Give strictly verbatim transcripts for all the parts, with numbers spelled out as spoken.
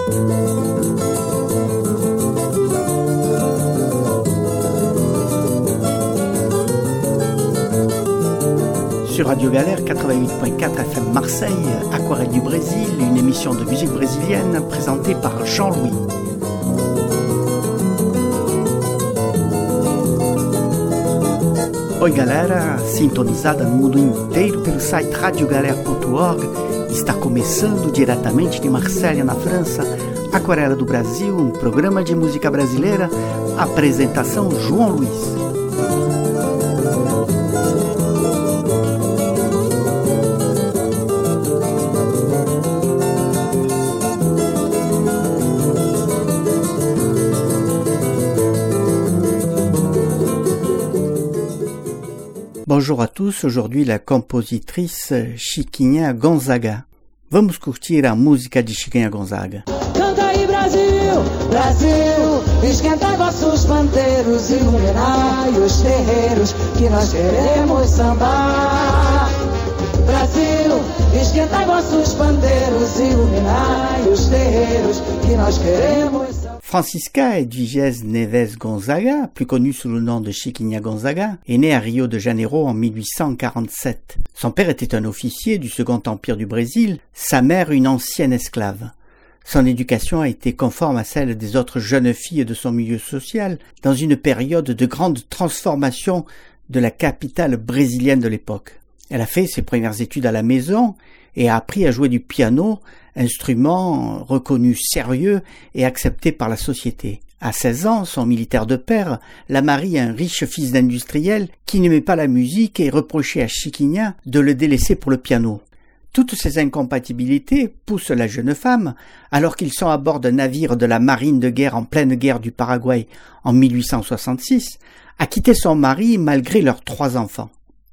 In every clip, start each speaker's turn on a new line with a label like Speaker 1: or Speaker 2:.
Speaker 1: Sur Radio Galère quatre-vingt-huit point quatre F M Marseille, Aquarelle du Brésil, une émission de musique brésilienne présentée par Jean-Louis. Oi galera, sintonizada no mundo inteiro pelo site radio galera ponto org, está começando diretamente de Marselha, na França, Aquarela do Brasil, um programa de música brasileira, apresentação João Luiz. Bonjour à tous, aujourd'hui la compositrice Chiquinha Gonzaga. Vamos curtir a música de Chiquinha Gonzaga.
Speaker 2: Canta aí Brasil, Brasil, esquenta vossos pandeiros, iluminai os terreiros, que nós queremos sambar. Brasil, esquenta vossos pandeiros, iluminai os terreiros, que nós queremos sambar.
Speaker 1: Francisca Edviges Neves Gonzaga, plus connue sous le nom de Chiquinha Gonzaga, est née à Rio de Janeiro en mille huit cent quarante-sept. Son père était un officier du Second Empire du Brésil, sa mère une ancienne esclave. Son éducation a été conforme à celle des autres jeunes filles de son milieu social, dans une période de grande transformation de la capitale brésilienne de l'époque. Elle a fait ses premières études à la maison et a appris à jouer du piano, instrument reconnu sérieux et accepté par la société. À seize ans, son militaire de père la marie à un riche fils d'industriel qui n'aimait pas la musique et reprochait à Chiquinha de le délaisser pour le piano. Toutes ces incompatibilités poussent la jeune femme, alors qu'ils sont à bord d'un navire de la marine de guerre en pleine guerre du Paraguay en mille huit cent soixante-six, à quitter son mari malgré leurs trois enfants.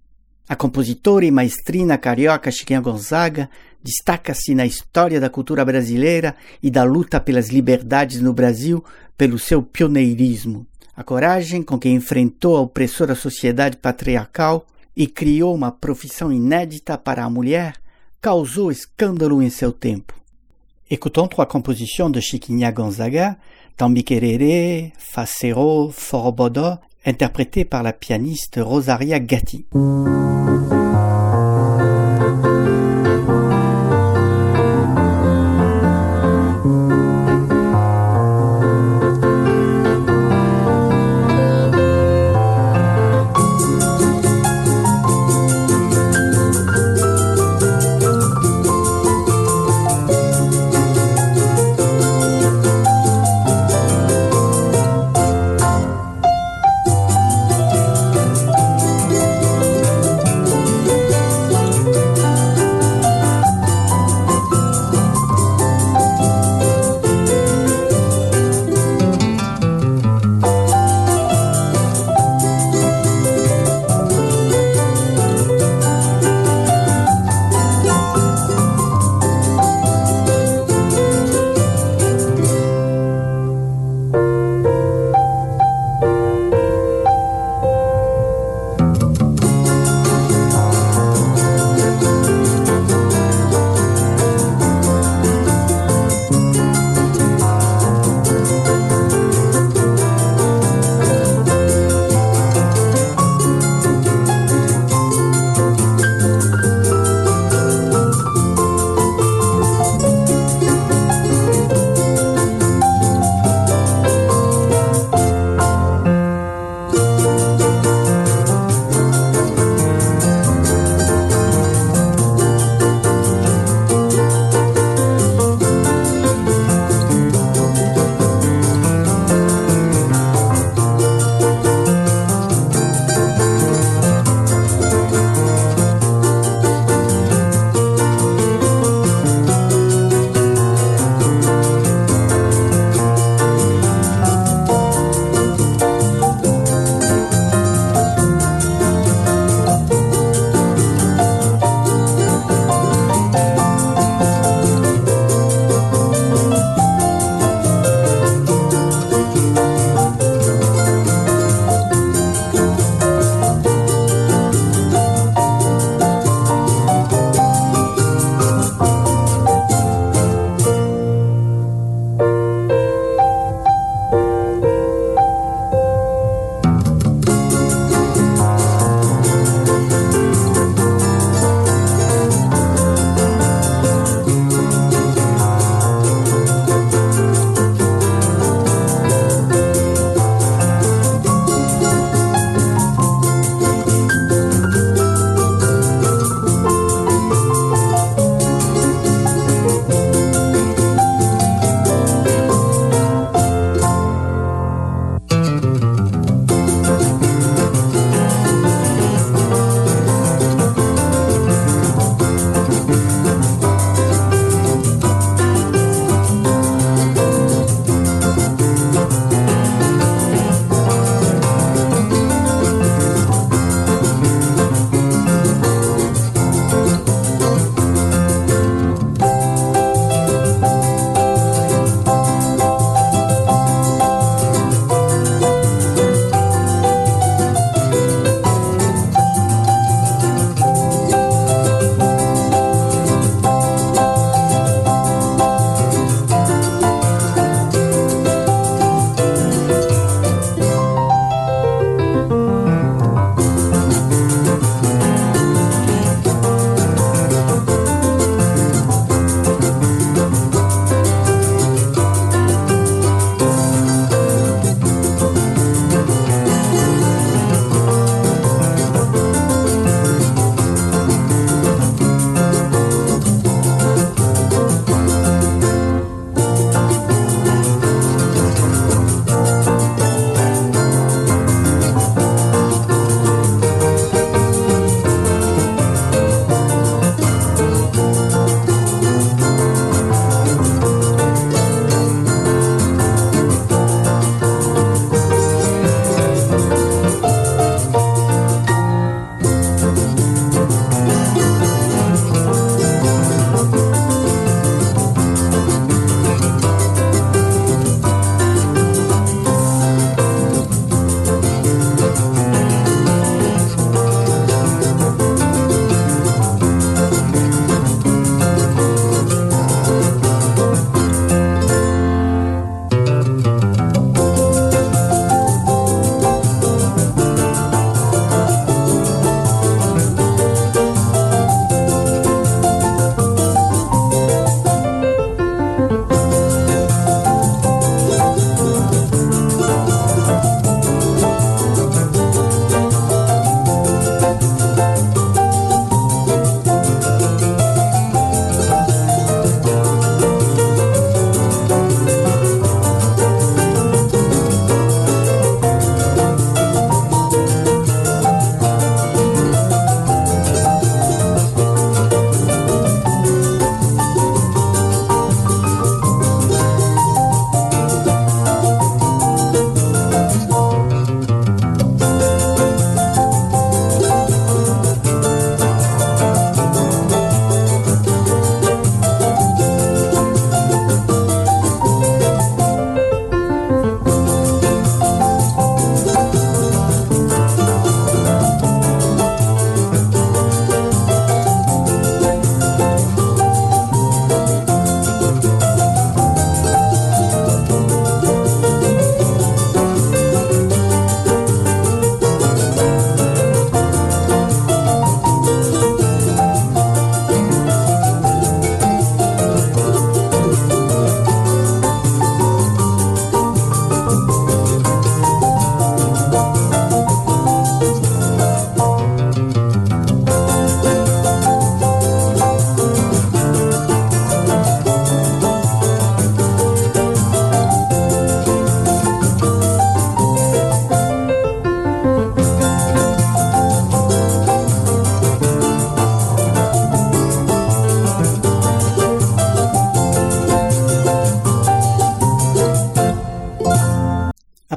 Speaker 1: A compositora e maestrina carioca Chiquinha Gonzaga destaca-se na história da cultura brasileira e da luta pelas liberdades no Brasil pelo seu pioneirismo, a coragem com que enfrentou a opressora sociedade patriarcal e criou uma profissão inédita para a mulher, causou escândalo em seu tempo. Écoutons trois compositions de Chiquinha Gonzaga, Tambiquerere, Facero, Forobodó, interprétées par la pianiste Rosaria Gatti.
Speaker 2: Canta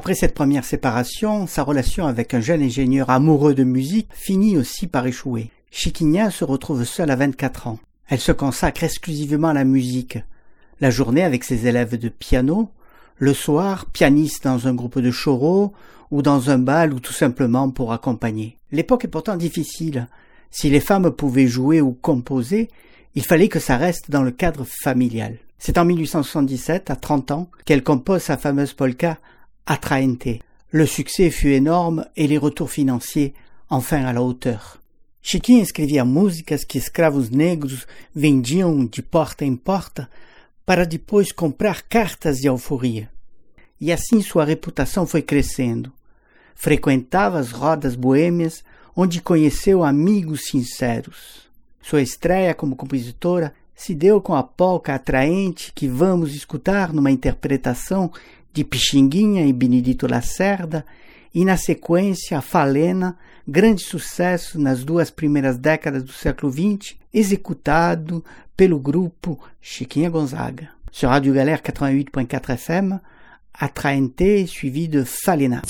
Speaker 1: Après cette première séparation, sa relation avec un jeune ingénieur amoureux de musique finit aussi par échouer. Chiquinha se retrouve seule à vingt-quatre ans. Elle se consacre exclusivement à la musique. La journée avec ses élèves de piano, le soir, pianiste dans un groupe de choro ou dans un bal ou tout simplement pour accompagner. L'époque est pourtant difficile. Si les femmes pouvaient jouer ou composer, il fallait que ça reste dans le cadre familial. C'est en mille huit cent soixante-dix-sept, à trente ans, qu'elle compose sa fameuse polka Atraente. Le succès fut énorme et les retours financiers enfin à la hauteur. Chiquinha escrevia músicas que escravos negros vendiam de porta em porta para depois comprar cartas de alforria. E assim sua reputação foi crescendo. Frequentava as rodas boêmias, onde conheceu amigos sinceros. Sua estreia como compositora se deu com a polca atraente que vamos escutar numa interpretação de Pixinguinha e Benedito Lacerda, e na sequência a Falena, grande sucesso nas duas primeiras décadas do século vinte, executado pelo grupo Chiquinha Gonzaga. Sur Radio Galère quatre-vingt-huit point quatre F M, Atraente suivi de Falena.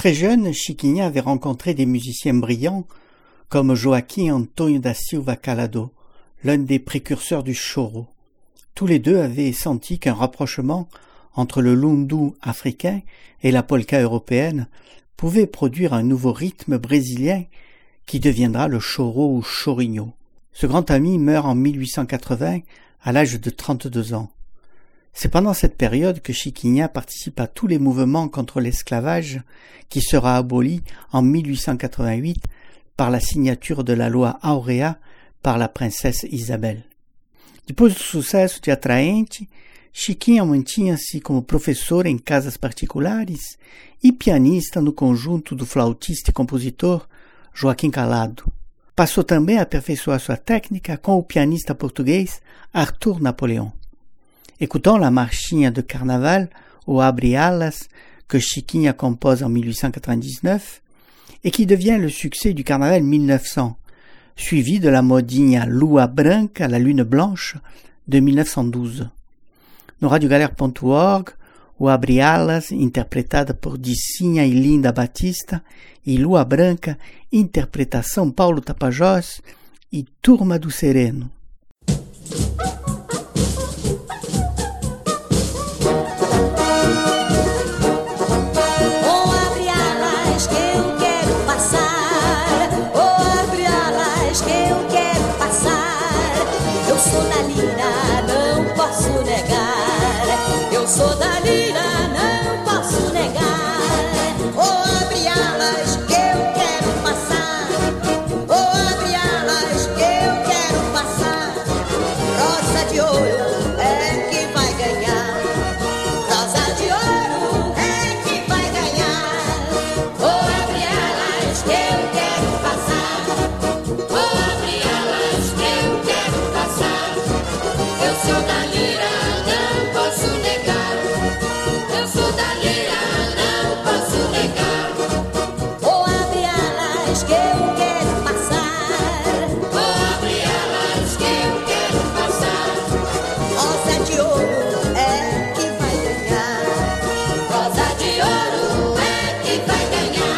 Speaker 1: Très jeune, Chiquinha avait rencontré des musiciens brillants comme Joaquim Antônio da Silva Calado, l'un des précurseurs du choro. Tous les deux avaient senti qu'un rapprochement entre le lundu africain et la polka européenne pouvait produire un nouveau rythme brésilien qui deviendra le choro ou chorinho. Ce grand ami meurt en mille huit cent quatre-vingts à l'âge de trente-deux ans. C'est pendant cette période que Chiquinha participe à tous les mouvements contre l'esclavage qui sera aboli en mille huit cent quatre-vingt-huit par la signature de la loi Áurea par la princesse Isabel. Depois do sucesso de Atraente, Chiquinha mantinha-se como professor em casas particulares e pianista no conjunto do flautista e compositor Joaquim Calado. Passou também a aperfeiçoar sua técnica com o pianista português Arthur Napoleon. Écoutons la marchinha de carnaval, o Abre Alas, que Chiquinha compose en mille huit cent quatre-vingt-dix-neuf et qui devient le succès du carnaval mille neuf cents, suivi de la modinha Lua Branca, la lune blanche, de mille neuf cent douze. No radio galera ponto org, o Abre Alas, interpretada por Dicinha e Linda Batista, e Lua Branca, interpretação Paulo Tapajós e Turma do Sereno.
Speaker 3: Sou da lira, não posso negar. Oh, abre alas que eu quero passar. Oh, abre alas que eu quero passar. Rosa de ouro é que vai ganhar. Rosa de ouro é que vai ganhar. Oh, abre alas que eu quero passar. Oh, abre alas que eu quero passar. Eu sou da lira, não posso negar. Eu sou da lira, não posso negar. Oh, abre alas que eu quero passar. Oh, abre alas que eu quero passar. Rosa de ouro é que vai ganhar. Rosa de ouro é que vai ganhar.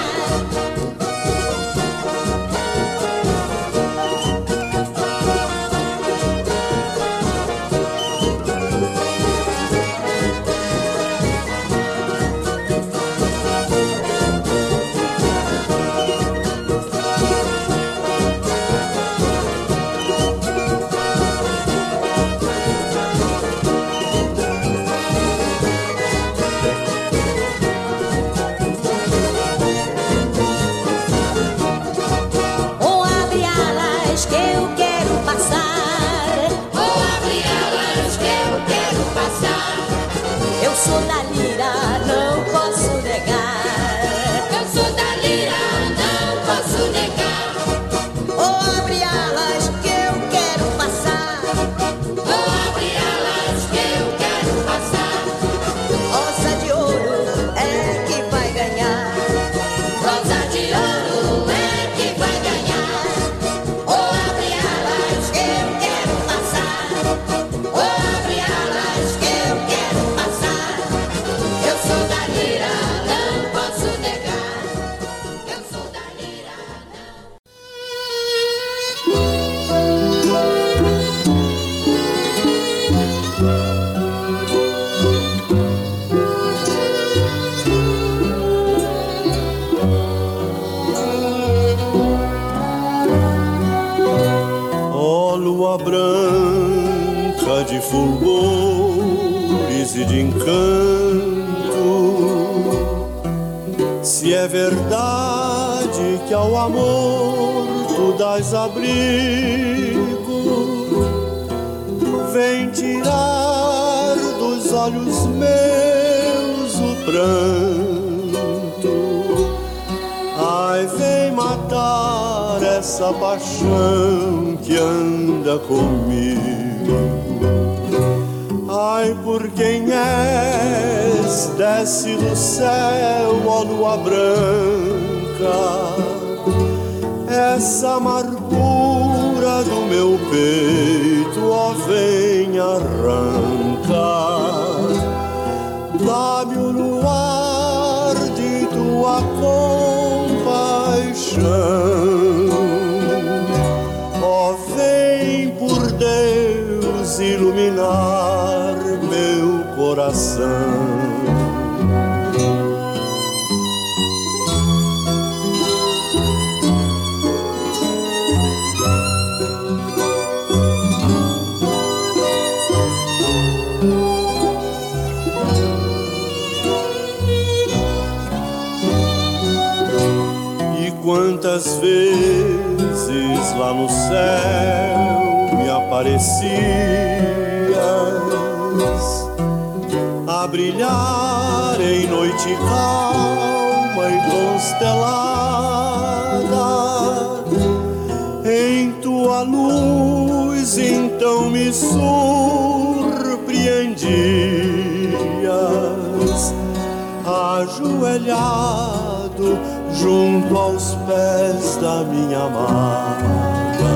Speaker 3: Sou da lira, não posso negar. Eu sou da lira, não posso negar. Oh, abre alas que eu quero passar. Oh, abre alas que eu quero passar. Rosa de ouro é que vai ganhar. Rosa de ouro é que vai ganhar. Oh, abre alas que eu quero passar. Oh, abre alas que eu quero passar. Eu sou da lira, não posso negar. Eu sou da lira, não.
Speaker 4: Ó lua branca de fulgores e de encanto, se é verdade que ao amor tu dás abrigo, vem tirar dos olhos meus o pranto. Ai, vem matar essa paixão que anda comigo. Ai, por quem és, desce do céu, ó lua branca, essa amargura do meu peito, ó vem arrancar. Dá-me o luar de tua cor, paixão. Ó, vem por Deus iluminar meu coração. Quantas vezes lá no céu me aparecias a brilhar em noite calma e constelada. Em tua luz então me surpreendias, ajoelhado junto aos pés da minha amada,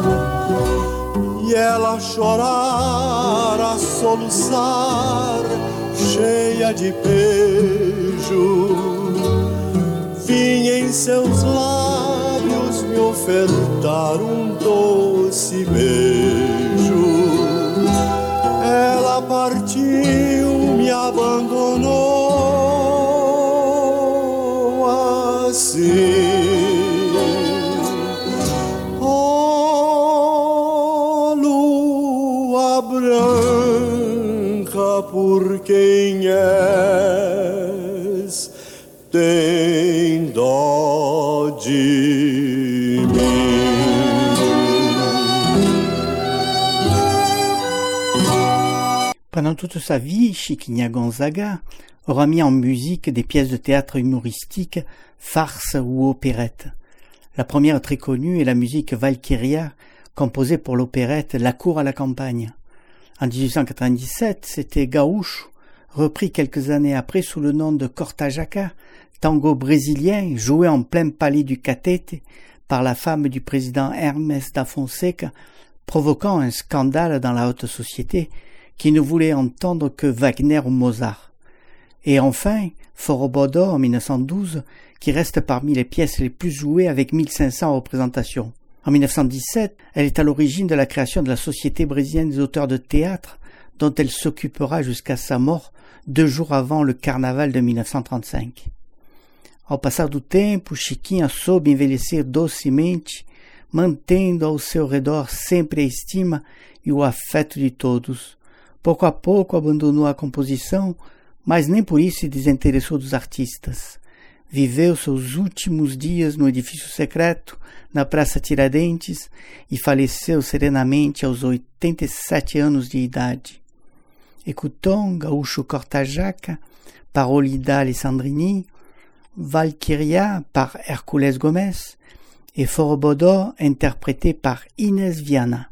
Speaker 4: e ela chorar, a soluçar, cheia de pejo, vinha em seus lábios me ofertar um doce beijo. Ela partiu, me abandonou assim. Oh, lua branca, por quem és, tem dó de mim.
Speaker 1: Pendant toute sa vie, Chiquinha Gonzaga aura mis en musique des pièces de théâtre humoristiques, farces ou opérettes. La première très connue est la musique Valkyria, composée pour l'opérette La cour à la campagne. En dix-huit cent quatre-vingt-dix-sept, c'était Gaúcho, repris quelques années après sous le nom de Corta Jaca, tango brésilien joué en plein palais du Catete par la femme du président Hermes da Fonseca, provoquant un scandale dans la haute société qui ne voulait entendre que Wagner ou Mozart. Et enfin, Forobodo en mille neuf cent douze, qui reste parmi les pièces les plus jouées avec mille cinq cents représentations. En mille neuf cent dix-sept, elle est à l'origine de la création de la Société brésilienne des auteurs de théâtre, dont elle s'occupera jusqu'à sa mort deux jours avant le carnaval de mille neuf cent trente-cinq. Ao passar do tempo, Chiquinha soube envelhecer docemente, mantendo ao seu redor sempre a estima e o afeto de todos. Pouco a pouco abandonou a composição, mas nem por isso se desinteressou dos artistas. Viveu seus últimos dias no edifício secreto, na Praça Tiradentes, e faleceu serenamente aos oitenta e sete anos de idade. Écoutons Gaúcho Corta Jaca par Olida Alessandrini, Valkyria par Hércules Gomes et Forobodo interprété par Inés Viana.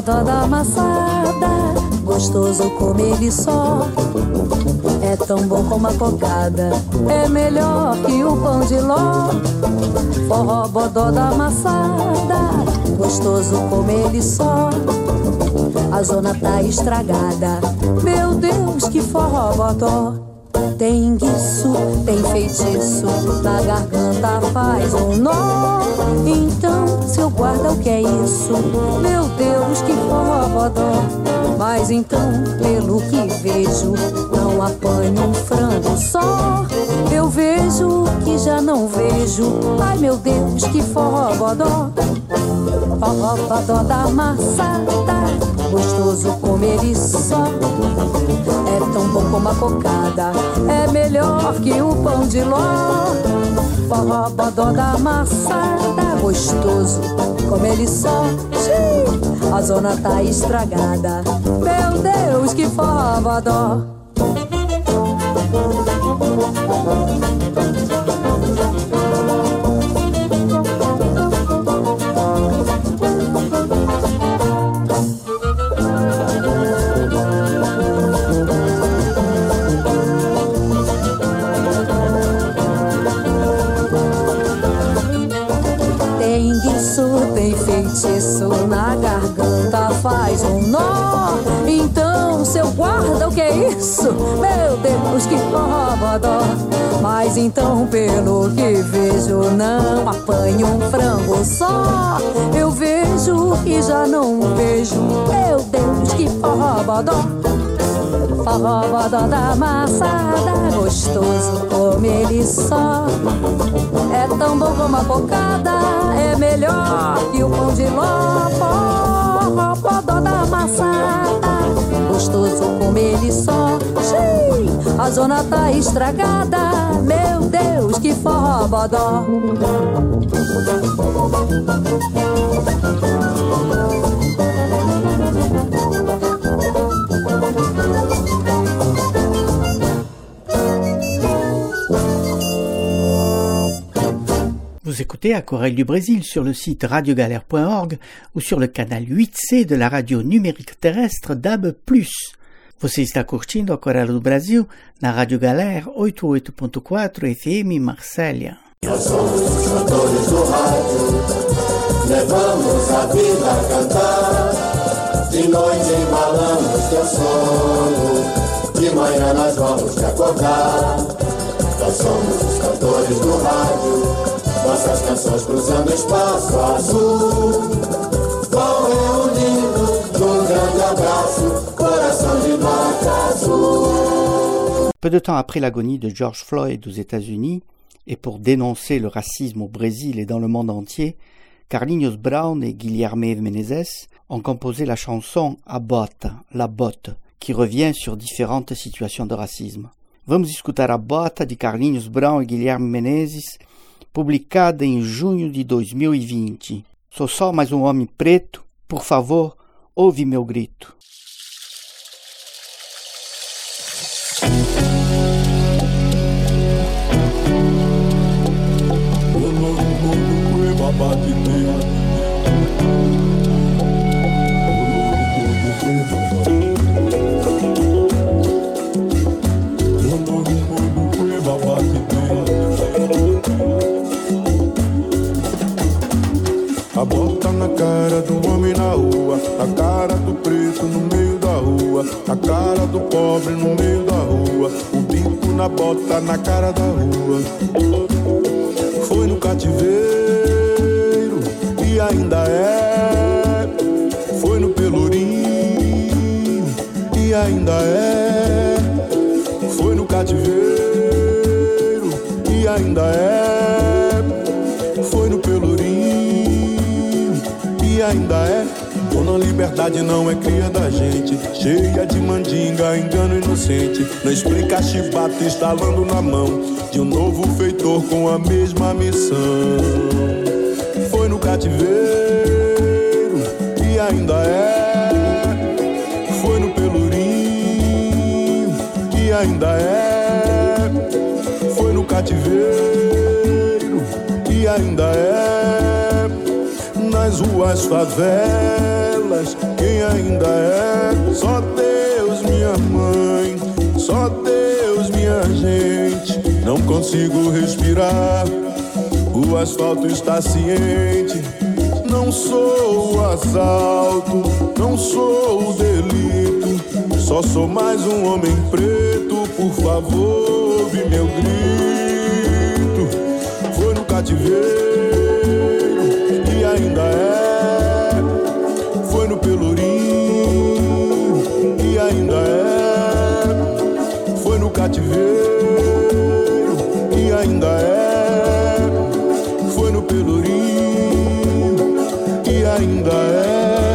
Speaker 2: Forrobodó da amassada, gostoso comer ele só. É tão bom como a cocada, é melhor que o pão de ló. Forrobodó da amassada, gostoso comer ele só. A zona tá estragada, meu Deus, que forrobodó. Tem guiço, tem feitiço, na garganta faz um nó. Então, seu guarda, o que é isso? Meu Deus, que forrobodó. Mas então, pelo que vejo, não apanho um frango só. Eu vejo que já não vejo, ai meu Deus, que forrobodó. Forrobodó da amassada, gostoso comer e só. É tão bom como a cocada, é melhor que o pão de ló. Forrobodó da amassada, gostoso comer e só. Xiii, a zona tá estragada, meu Deus, que forrobodó. Feitiço na garganta faz um nó. Então, seu guarda, o que é isso? Meu Deus, que forrobodó. Mas então, pelo que vejo, não apanho um frango só. Eu vejo e já não vejo, meu Deus, que forrobodó. Forrobodó da amassada, gostoso comer ele só. É tão bom como a cocada, é melhor que o pão de ló. Forrobodó da amassada, gostoso comer ele só. Xiii, a zona tá estragada, meu Deus, que forrobodó.
Speaker 1: Vous écoutez Aquarelle du Brésil sur le site radio galère point org ou sur le canal huit C de la radio numérique terrestre D A B plus. Você está curtindo Aquarelle do Brasil na Rádio Galera oitenta e oito ponto quatro F M Marsella.
Speaker 4: Nós somos os cantores do rádio, levamos a vida a cantar. De noite embalamos teu sono, de manhã nós vamos te acordar. Nós somos os cantores do rádio, nossas canções cruzando espaço azul, vão reunindo num grande abraço, coração de nota azul.
Speaker 1: Peu de temps après l'agonie de George Floyd aux États-Unis, et pour dénoncer le racisme au Brésil et dans le monde entier, Carlinhos Brown et Guilherme Menezes ont composé la chanson A Bota, la botte, qui revient sur différentes situations de racisme. Vamos escutar A Bota de Carlinhos Brown e Guilherme Menezes, publicada em junho de dois mil e vinte. Sou só mais um homem preto, por favor, ouve meu grito.
Speaker 5: A bota na cara do homem na rua, a cara do preto no meio da rua, a cara do pobre no meio da rua, o bico na bota na cara da rua. Foi no cativeiro e ainda é, foi no pelourinho e ainda é, foi no cativeiro e ainda é, foi no pelourinho e ainda é. Dona Liberdade não é cria da gente, cheia de mandinga, engano inocente. Não explica chibata instalando na mão de um novo feitor com a mesma missão. Foi no cativeiro e ainda é, foi no pelourinho e ainda é, foi no cativeiro e ainda é, nas ruas favelas és, quem ainda é. Só Deus, minha mãe, só Deus, minha gente. Não consigo respirar, o asfalto está ciente. Não sou o assalto, não sou o delito, só sou mais um homem preto. Por favor, ouve meu grito. Foi no cativeiro e ainda é. Foi no Pelourinho e ainda é. Foi no cativeiro e ainda é. Foi no Pelourinho e ainda é.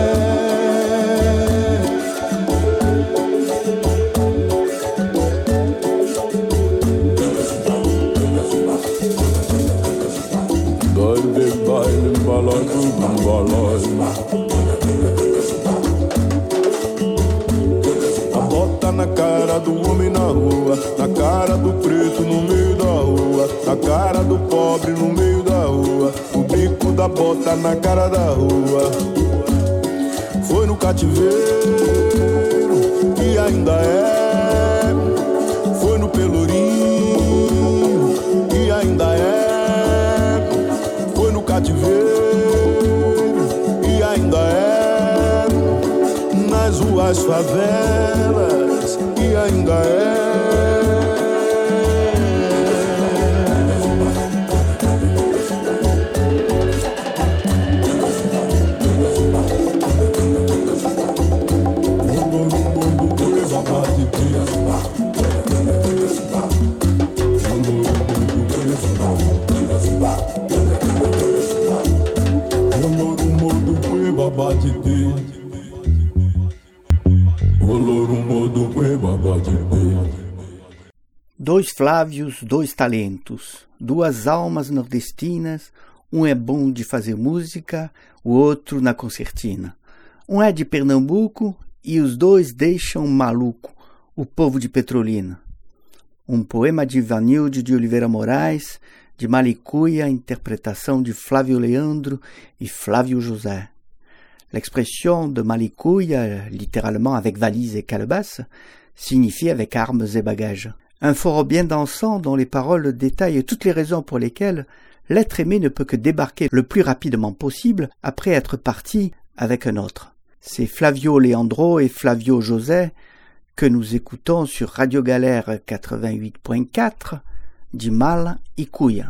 Speaker 5: A bota na cara do homem na rua, na cara do preto no meio da rua, na cara do pobre no meio da rua, o bico da bota na cara da rua. Foi no cativeiro e ainda é. Foi no Pelourinho e ainda é. Foi no cativeiro e ainda é. Nas ruas, favelas e ainda é.
Speaker 1: Dois Flávios, dois talentos, duas almas nordestinas, um é bom de fazer música, o outro na concertina. Um é de Pernambuco e os dois deixam maluco o povo de Petrolina. Um poema de Ivanildo de Oliveira Moraes, de Malicuia, interprétation de Flávio Leandro et Flávio José. L'expression de Malicuia, littéralement avec valise et calebasse, signifie avec armes et bagages. Un foro bien dansant dont les paroles détaillent toutes les raisons pour lesquelles l'être aimé ne peut que débarquer le plus rapidement possible après être parti avec un autre. C'est Flavio Leandro et Flávio José que nous écoutons sur Radio Galère quatre-vingt-huit point quatre, de Malicuia.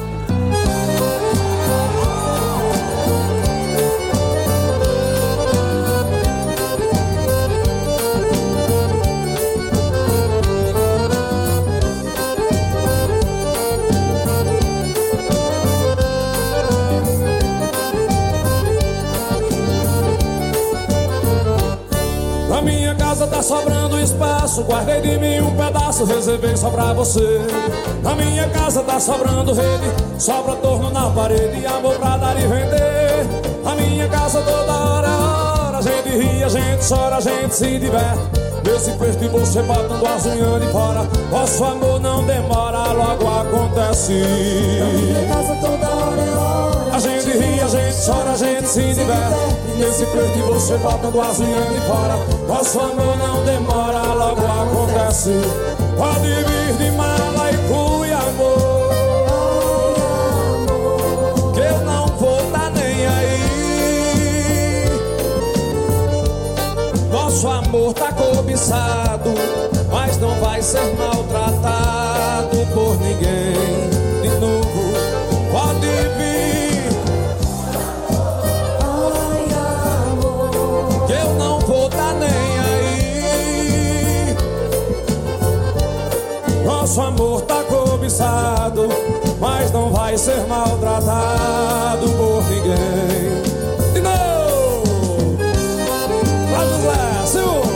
Speaker 6: Na minha casa tá sobrando espaço, guardei de mim um pedaço, reservei só pra você. Na minha casa tá sobrando rede, sobra torno na parede, amor pra dar e vender. Na minha casa toda hora é hora, a gente ri, a gente chora, a gente se diverte. Nesse perto e você botando as unhas de fora, nosso amor não demora, logo acontece. Na minha casa toda hora é hora, a gente ri, a gente chora, a gente se diverte. Nesse perto e você botando as unhas de fora, nosso amor não demora, logo acontece. Pode vir de Malicuia, amor, que eu não vou tá nem aí. Nosso amor tá cobiçado, mas não vai ser maltratado por ninguém. De novo, pode vir, ai amor, que eu não vou tá nem aí. Nosso amor tá cobiçado, mas não vai ser maltratado por ninguém. De novo, pra José, Silvio.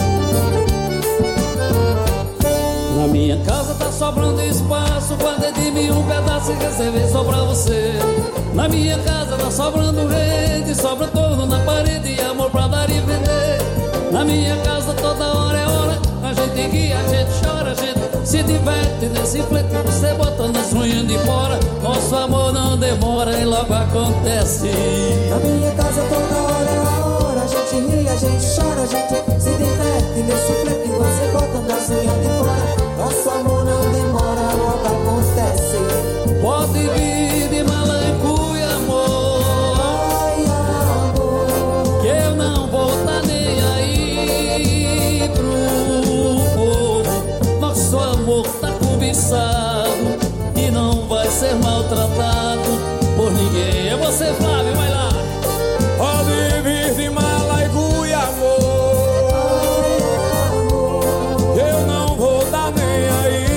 Speaker 6: Na minha casa tá sobrando espaço, guardei de
Speaker 7: mim um pedaço e reservei só pra você. Na minha casa tá sobrando rede, sobra torno na parede e amor pra dar e vender. Na minha casa toda hora é hora, a gente ri, a gente chora, a gente se diverte nesse flete, você botando as unhas de fora. Nosso amor não demora e logo acontece.
Speaker 8: Na minha casa toda hora é hora, a gente ri, a gente chora, a gente se diverte nesse flete, você botando as unhas de fora. Nosso amor não demora, logo acontece.
Speaker 7: Pode vir de Malancuia, amor.
Speaker 8: Ai, amor,
Speaker 7: que eu não vou tá nem aí pro povo. Nosso amor tá cobiçado e não vai ser maltratado por ninguém. É você, Flávio, vai lá.
Speaker 6: Pode vir de Malaiguia, amor.
Speaker 8: ai, amor,
Speaker 6: Eu não vou dar nem aí.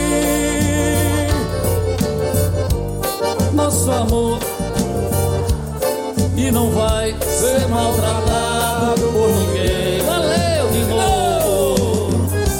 Speaker 7: Nosso amor e não vai ser maltratado por ninguém. Valeu de novo.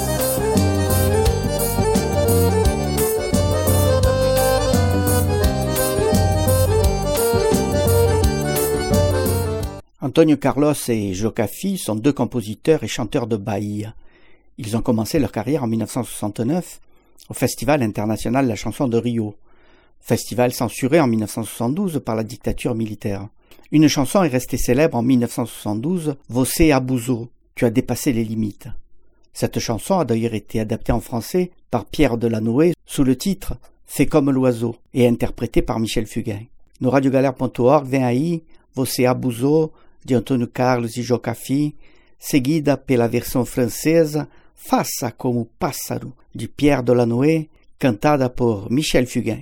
Speaker 1: Antonio Carlos et Jocafi sont deux compositeurs et chanteurs de Bahia. Ils ont commencé leur carrière en dix-neuf cent soixante-neuf au Festival international de la chanson de Rio, festival censuré en dix-neuf cent soixante-douze par la dictature militaire. Une chanson est restée célèbre en dix-neuf cent soixante-douze, Você abusou, tu as dépassé les limites. Cette chanson a d'ailleurs été adaptée en français par Pierre Delanoë sous le titre Fais comme l'oiseau et interprétée par Michel Fugain. No radiogalera ponto org vem aí Você abusou de Antônio Carlos e Jocafi, seguida pela versão francesa Faça como pássaro de Pierre Delanoë, cantada por Michel Fugain.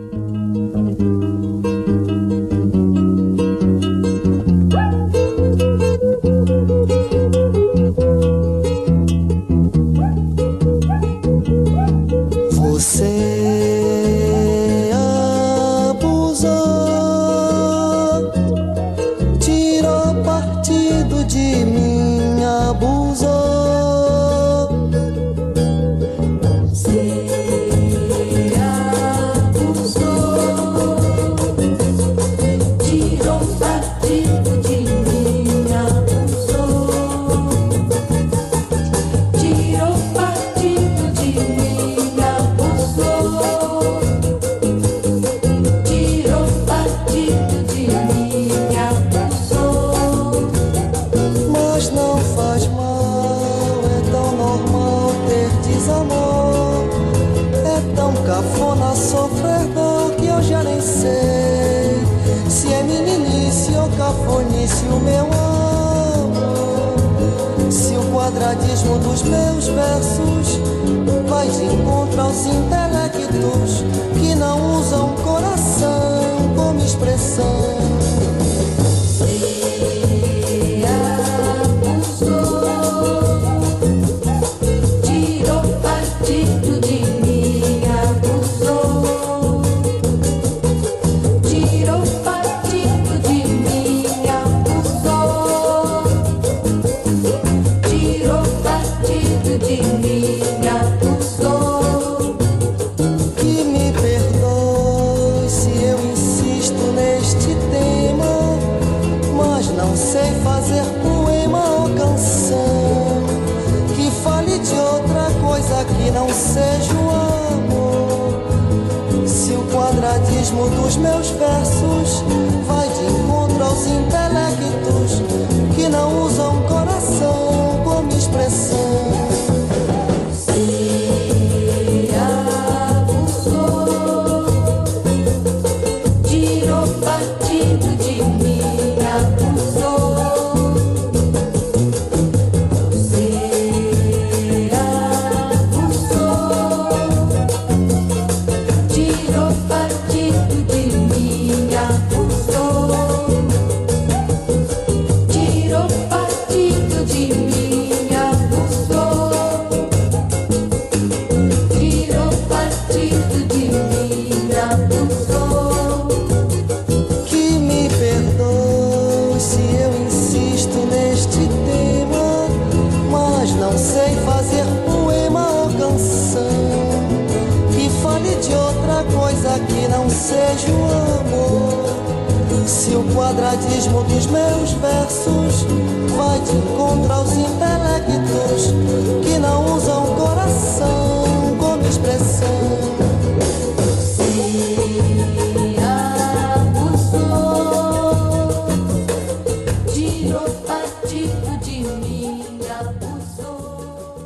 Speaker 8: você abusou, tirou partido de mim, abusou. Você abusou, tirou partido de mim, abusou. Tirou partido de mim, abusou. Tirou partido de mim, abusou. Mas não faz mal, é tão normal ter desamor. É tão cafona sofrer dor que eu já nem sei se é meninice ou cafonice o meu amor. Se o quadradismo dos meus versos vai de encontro aos intelectos que não usam coração como expressão. Você abusou, tirou partido de mim, abusou. Tirou partido de mim, abusou. Tirou partido de mim, abusou. Que me perdoe se eu insisto neste tema, mas não sei fazer poema ou canção que fale de outra coisa que não seja o amor. Se o quadradismo dos meus versos vai de encontro aos intelectos que não usam coração como expressão. Você abusou, tirou partido de mim, abusou. Você abusou, tirou partido de mim, abusou. Tirou partido de mim, abusou. que não seja o amor. Se o quadradismo dos meus versos vai de encontro aos intelectos que não usam o coração como expressão.
Speaker 2: Se abusou, tirou partido de mim, abusou.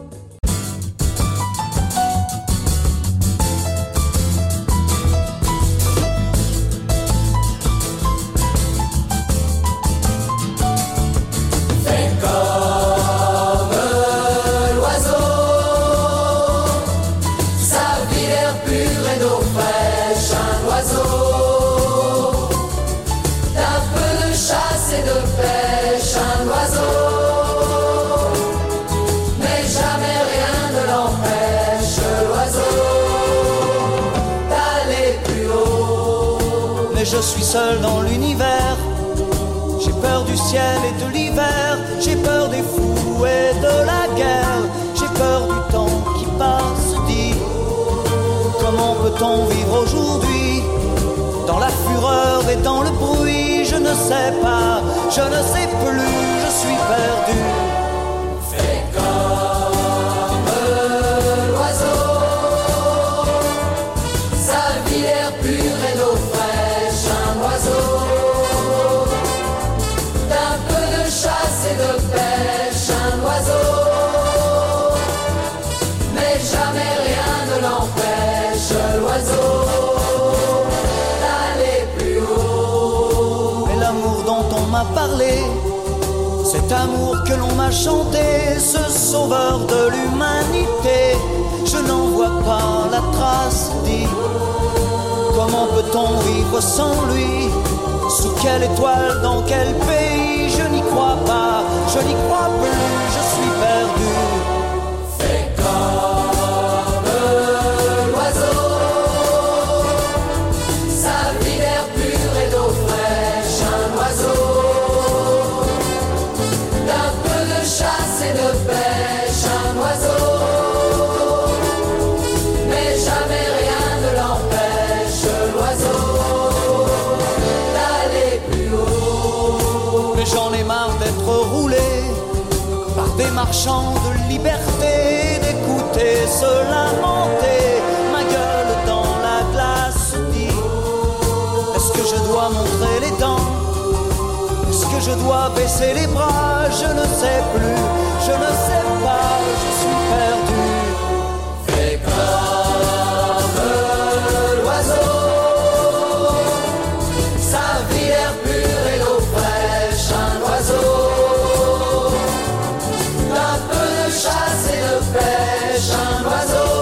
Speaker 9: Je suis seul dans l'univers. J'ai peur du ciel et de l'hiver. J'ai peur des fous et de la guerre. J'ai peur du temps qui passe. Dis, comment peut-on vivre aujourd'hui dans la fureur et dans le bruit? Je ne sais pas, je ne sais plus, je suis perdu.
Speaker 3: Fais comme l'oiseau, sa vie l'air pur et d'eau fraîche, un oiseau d'un peu de chasse et de pêche, un oiseau, mais jamais rien ne l'empêche, l'oiseau, d'aller plus haut.
Speaker 9: Mais l'amour dont on m'a parlé, cet amour que l'on m'a chanté, ce sauveur de l'humanité, je n'en vois pas la trace. Dis, comment peut-on vivre sans lui? Sous quelle étoile, dans quel pays? Je n'y crois pas, je n'y crois plus, je suis perdu.
Speaker 3: Fais comme l'oiseau, sa vie d'air pur et d'eau fraîche, un oiseau d'un peu de chasse et de pêche, un oiseau, mais jamais rien ne l'empêche, l'oiseau, d'aller plus haut.
Speaker 9: Mais j'en ai marre d'être roulé par des marchands de liberté, d'écouter se lamenter, ma gueule dans la glace. Dis, est-ce que je dois montrer les dents? Est-ce que je dois baisser les bras? Je ne sais plus, je ne sais pas, je suis perdu.
Speaker 3: Fais comme l'oiseau, sa vie l'air pur et l'eau fraîche, un oiseau d'un peu de chasse et de pêche, un oiseau,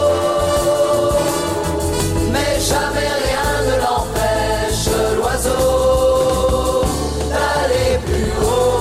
Speaker 3: mais jamais rien ne l'empêche, l'oiseau, d'aller plus haut.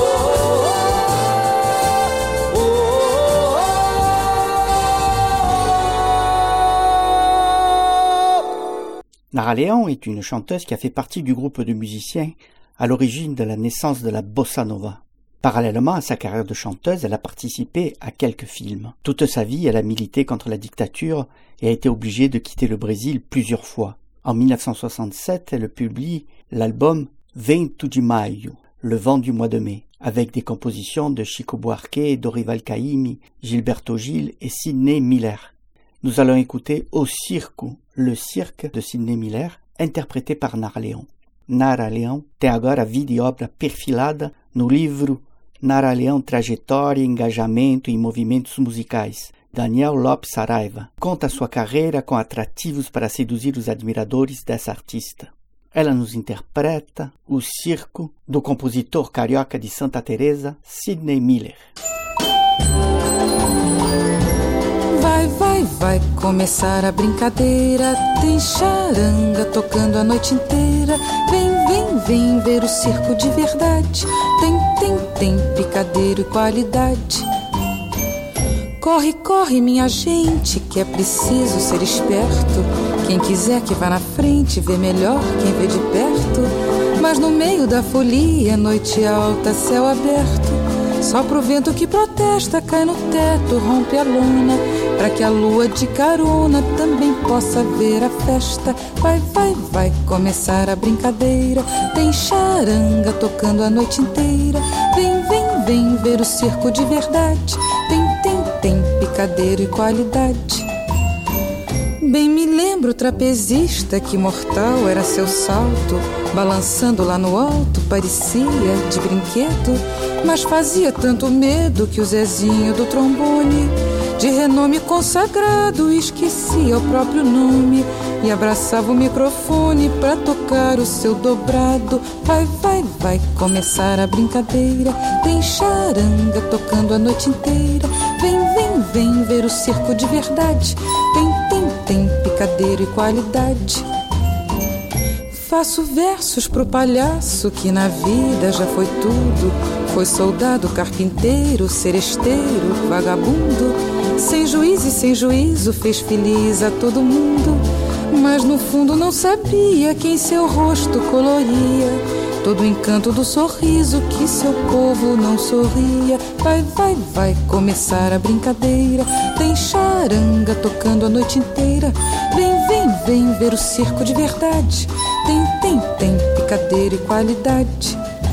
Speaker 1: Nara Leão est une chanteuse qui a fait partie du groupe de musiciens à l'origine de la naissance de la bossa nova. Parallèlement à sa carrière de chanteuse, elle a participé à quelques films. Toute sa vie, elle a milité contre la dictature et a été obligée de quitter le Brésil plusieurs fois. En mille neuf cent soixante-sept, elle publie l'album Vento de Maio, Le vent du mois de mai, avec des compositions de Chico Buarque, Dorival Caymmi, Gilberto Gil et Sidney Miller. Nous allons écouter O Circo, le cirque de Sidney Miller, interprété par Nara Leão. Nara Leão tem agora vida e obra perfilada no livro Nara Leão, Trajetória, Engajamento e Movimentos Musicais, Daniel Lopes Saraiva. Conta sua carreira com atrativos para seduzir os admiradores dessa artista. Ela nos interpreta O Circo, do compositor carioca de Santa Teresa, Sidney Miller.
Speaker 10: Vai, vai, vai começar a brincadeira. Tem charanga tocando a noite inteira. Vem, vem, vem ver o circo de verdade. Tem, tem, tem picadeiro e qualidade. Corre, corre, minha gente, que é preciso ser esperto. Quem quiser que vá na frente, vê melhor quem vê de perto. Mas no meio da folia, noite alta, céu aberto, Sopra o vento que protesta, cai no teto, rompe a lona, pra que a lua de carona também possa ver a festa. Vai, vai, vai começar a brincadeira. Tem charanga tocando a noite inteira. Vem, vem, vem ver o circo de verdade. Tem, tem, tem picadeiro e qualidade. Bem me lembro o trapezista, que mortal era seu salto, balançando lá no alto, parecia de brinquedo, mas fazia tanto medo que o Zezinho do trombone, de renome consagrado, esquecia o próprio nome e abraçava o microfone pra tocar o seu dobrado. Vai, vai, vai começar a brincadeira. Tem charanga tocando a noite inteira. Vem, vem, vem ver o circo de verdade. Tem, tem, tem picadeiro e qualidade. Faço versos pro palhaço que na vida já foi tudo. Foi soldado, carpinteiro, seresteiro, vagabundo. Sem juízo e sem juízo fez feliz a todo mundo. Mas no fundo não sabia quem seu rosto coloria todo o encanto do sorriso que seu povo não sorria. Vai, vai, vai começar a brincadeira. Tem charanga tocando a noite inteira. Vem, vem, vem ver o circo de verdade. Tem, tem, tem picadeiro e qualidade.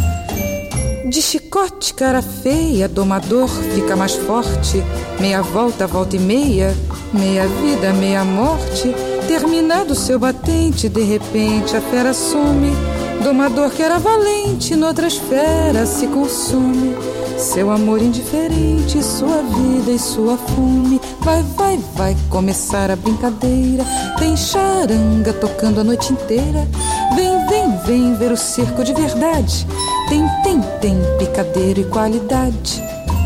Speaker 10: De chicote, cara feia, domador fica mais forte. Meia volta, volta e meia, meia vida, meia morte. Terminado seu batente, de repente a fera some. Domador que era valente, noutras feras se consume. Seu amor indiferente, sua vida e sua fome. Vai, vai, vai começar a brincadeira. Tem charanga tocando a noite inteira. Vem, vem, vem ver o circo de verdade. Tem, tem, tem picadeiro e qualidade.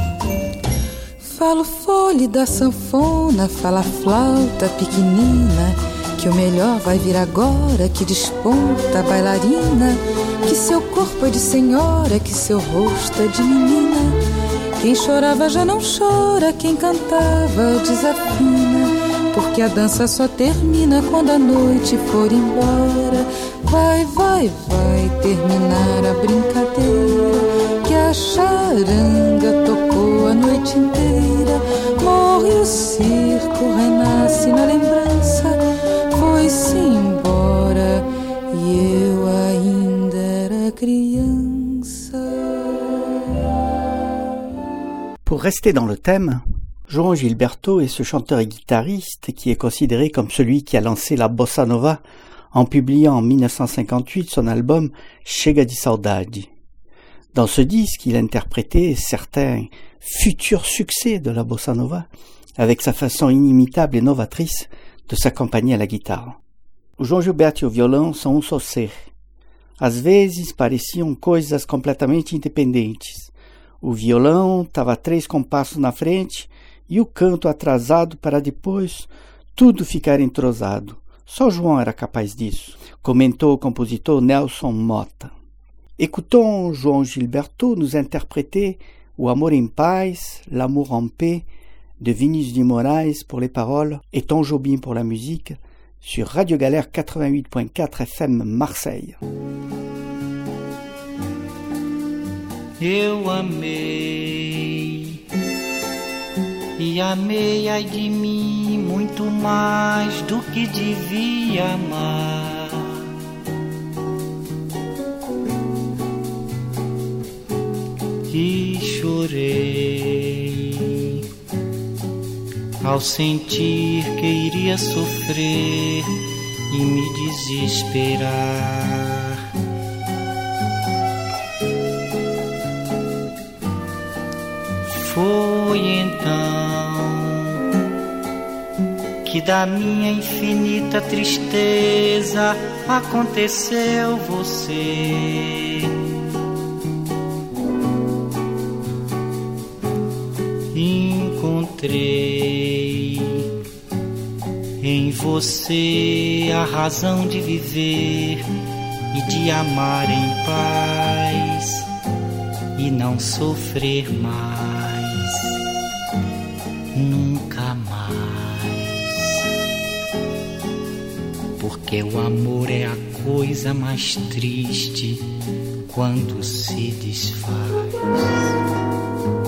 Speaker 10: Fala o fole da sanfona, fala a flauta pequenina, que o melhor vai vir agora, que desponta a bailarina, que seu corpo é de senhora, que seu rosto é de menina. Quem chorava já não chora, quem cantava desafina, porque a dança só termina quando a noite for embora. Vai, vai, vai terminar a brincadeira, que a charanga tocou a noite inteira. Morre o circo, renasce na lembrança, foi-se embora e eu ainda era criança.
Speaker 1: Pour rester dans le thème, João Gilberto est ce chanteur et guitariste qui est considéré comme celui qui a lancé la bossa nova en publiant en mille neuf cent cinquante-huit son album Chega de Saudade. Dans ce disque, il interprétait certains futurs succès de la bossa nova avec sa façon inimitable et novatrice de s'acompanhar à la guitarra. O João Gilberto e o violão são um só ser. Às vezes pareciam coisas completamente independentes. O violão estava três compassos na frente e o canto atrasado para depois tudo ficar entrosado. Só João era capaz disso, comentou o compositor Nelson Motta. Écoutons João Gilberto nous interpréter O Amor em Paz, L'amour en paix de Vinícius de Moraes pour les paroles et Tom Jobim pour la musique sur Radio Galère quatre-vingt-huit point quatre F M Marseille.
Speaker 11: Eu amei e amei, ai de mim, muito mais do que devia amar. E chorei ao sentir que iria sofrer e me desesperar. Foi então que da minha infinita tristeza aconteceu você. Encontrei em você a razão de viver e de amar em paz e não sofrer mais, nunca mais. Porque o amor é a coisa mais triste quando se desfaz.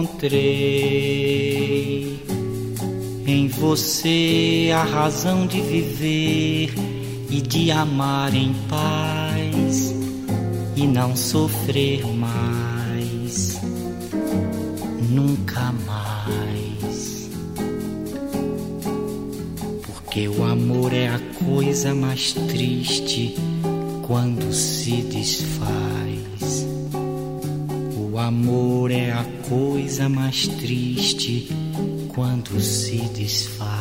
Speaker 11: encontrei em você a razão de viver e de amar em paz e não sofrer mais, nunca mais. Porque o amor é a coisa mais triste quando se desfaz. O amor é a coisa mais triste quando se desfaz.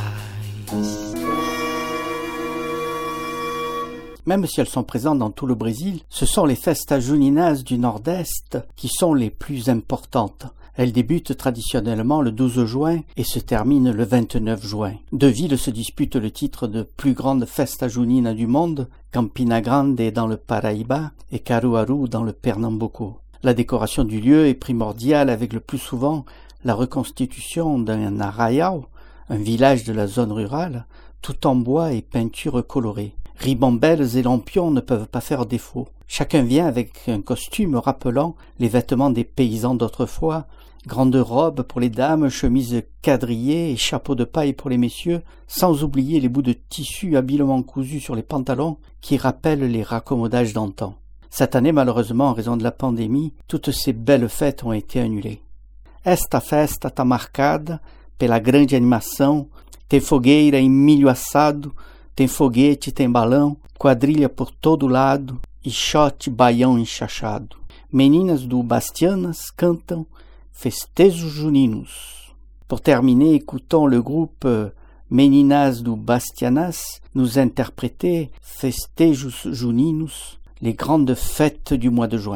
Speaker 1: Même si elles sont présentes dans tout le Brésil, ce sont les festas juninas du Nord-Est qui sont les plus importantes. Elles débutent traditionnellement le douze juin et se terminent le vingt-neuf juin. Deux villes se disputent le titre de plus grande festa junina du monde, Campina Grande dans le Paraíba et Caruaru dans le Pernambuco. La décoration du lieu est primordiale avec le plus souvent la reconstitution d'un arraial, un village de la zone rurale, tout en bois et peinture colorée. Ribambelles et lampions ne peuvent pas faire défaut. Chacun vient avec un costume rappelant les vêtements des paysans d'autrefois, grandes robes pour les dames, chemises quadrillées et chapeaux de paille pour les messieurs, sans oublier les bouts de tissu habilement cousus sur les pantalons qui rappellent les raccommodages d'antan. Cette année, malheureusement, en raison de la pandémie, toutes ces belles fêtes ont été annulées. Esta festa tá marcada pela grande animação, tem fogueira e milho assado, tem foguete, tem balão, quadrilha por todo lado e shot baião enxachado. Meninas do Bastianas cantam festejos juninos. Pour terminer, écoutons le groupe Meninas do Bastianas nous interpréter festejos juninos, les grandes fêtes du mois de juin.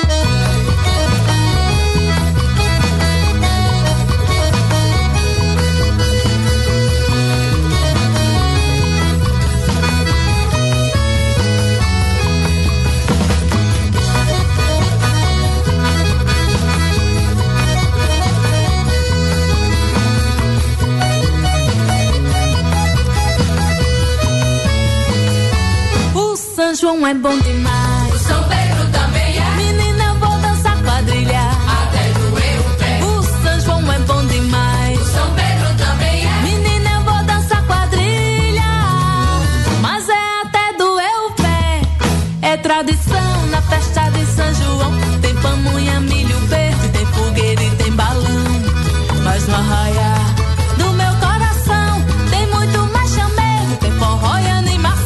Speaker 2: São João é bom demais.
Speaker 3: O São Pedro também é.
Speaker 2: Menina, eu vou dançar quadrilha
Speaker 3: até doer o pé.
Speaker 2: O São João é bom demais.
Speaker 3: O São Pedro também é.
Speaker 2: Menina, eu vou dançar quadrilha, mas é até doer o pé. É tradição na festa de São João. Tem pamonha, milho verde, tem fogueira e tem balão. Mas no arraiar do meu coração tem muito mais chamego, tem forró e animação.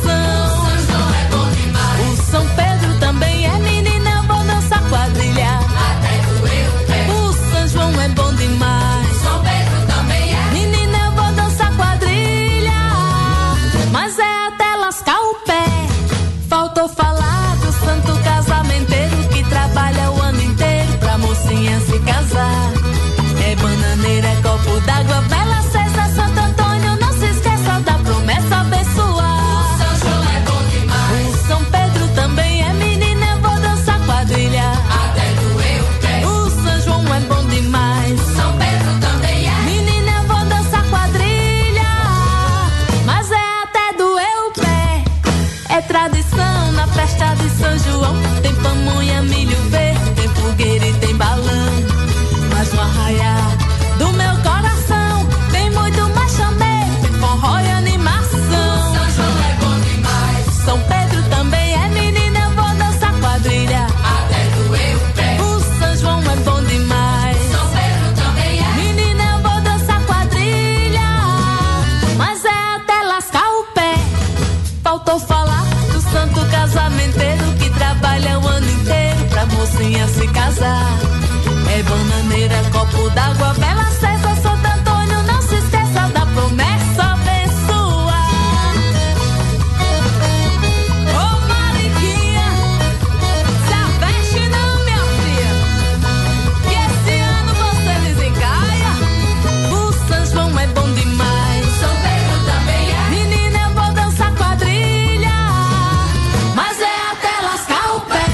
Speaker 2: São Pedro também é, menina, eu vou dançar quadrilha
Speaker 3: até doer o pé.
Speaker 2: O São João é bom demais.
Speaker 3: São Pedro também é.
Speaker 2: Menina, eu vou dançar quadrilha, mas é até lascar o pé. Faltou falar do santo casamenteiro que trabalha o ano inteiro pra mocinha se casar. É bananeira, é copo d'água, vela acesa, Santo Antônio, não se esqueça da promessa abençoar.
Speaker 3: O São João é bom demais.
Speaker 2: O São Pedro também é, menina, eu vou dançar quadrilha
Speaker 3: até doer o pé.
Speaker 2: O São João é bom demais.
Speaker 3: São Pedro também é.
Speaker 2: Menina, eu vou dançar quadrilha, mas é até doer o pé. É tradição na festa de São João. Tem pamonha, milho verde, tem fogueira e tem balão. Mas no arraiar do meu coração tem muito mais chamego, tem forró e animação.
Speaker 3: São João é bom demais.
Speaker 2: São Pedro também é, menina, eu vou dançar quadrilha
Speaker 3: até doer o pé.
Speaker 2: O São João é bom demais.
Speaker 3: São Pedro também é.
Speaker 2: Menina, eu vou dançar quadrilha, mas é até lascar o pé. Faltou falar do santo casamenteiro que trabalha o ano inteiro pra mocinha se casar. É bananeira, copo d'água, vela acesa, Santo Antônio, não se esqueça da promessa abençoar. Ô Mariquinha, se aveste não, minha filha, que esse ano você desencaia. O São João é bom demais.
Speaker 3: São Pedro também é.
Speaker 2: Menina, eu vou dançar quadrilha, mas é até lascar o pé.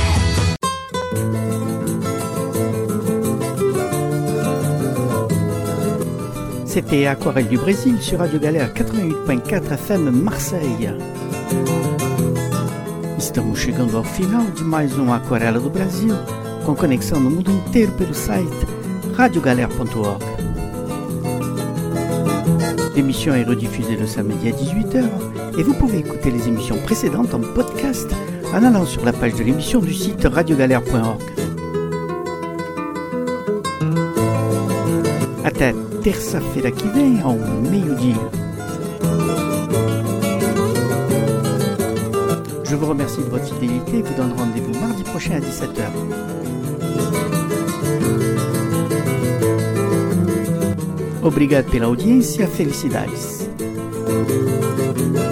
Speaker 1: C'était Aquarelle du Brésil sur Radio Galère quatre-vingt-huit ponto quatro F M Marseille. Estamos chegando ao final de mais um Aquarela do Brasil, com conexão no mundo inteiro pelo site radio galère point org. L'émission est rediffusée le samedi à dix-huit heures et vous pouvez écouter les émissions précédentes en podcast en allant sur la page de l'émission du site radio galère point org. Até terça-feira que vem ao meio-dia. Je vous remercie de votre fidélité et vous donne rendez-vous mardi prochain à dix-sept heures. Obrigado pela audiência, felicidades.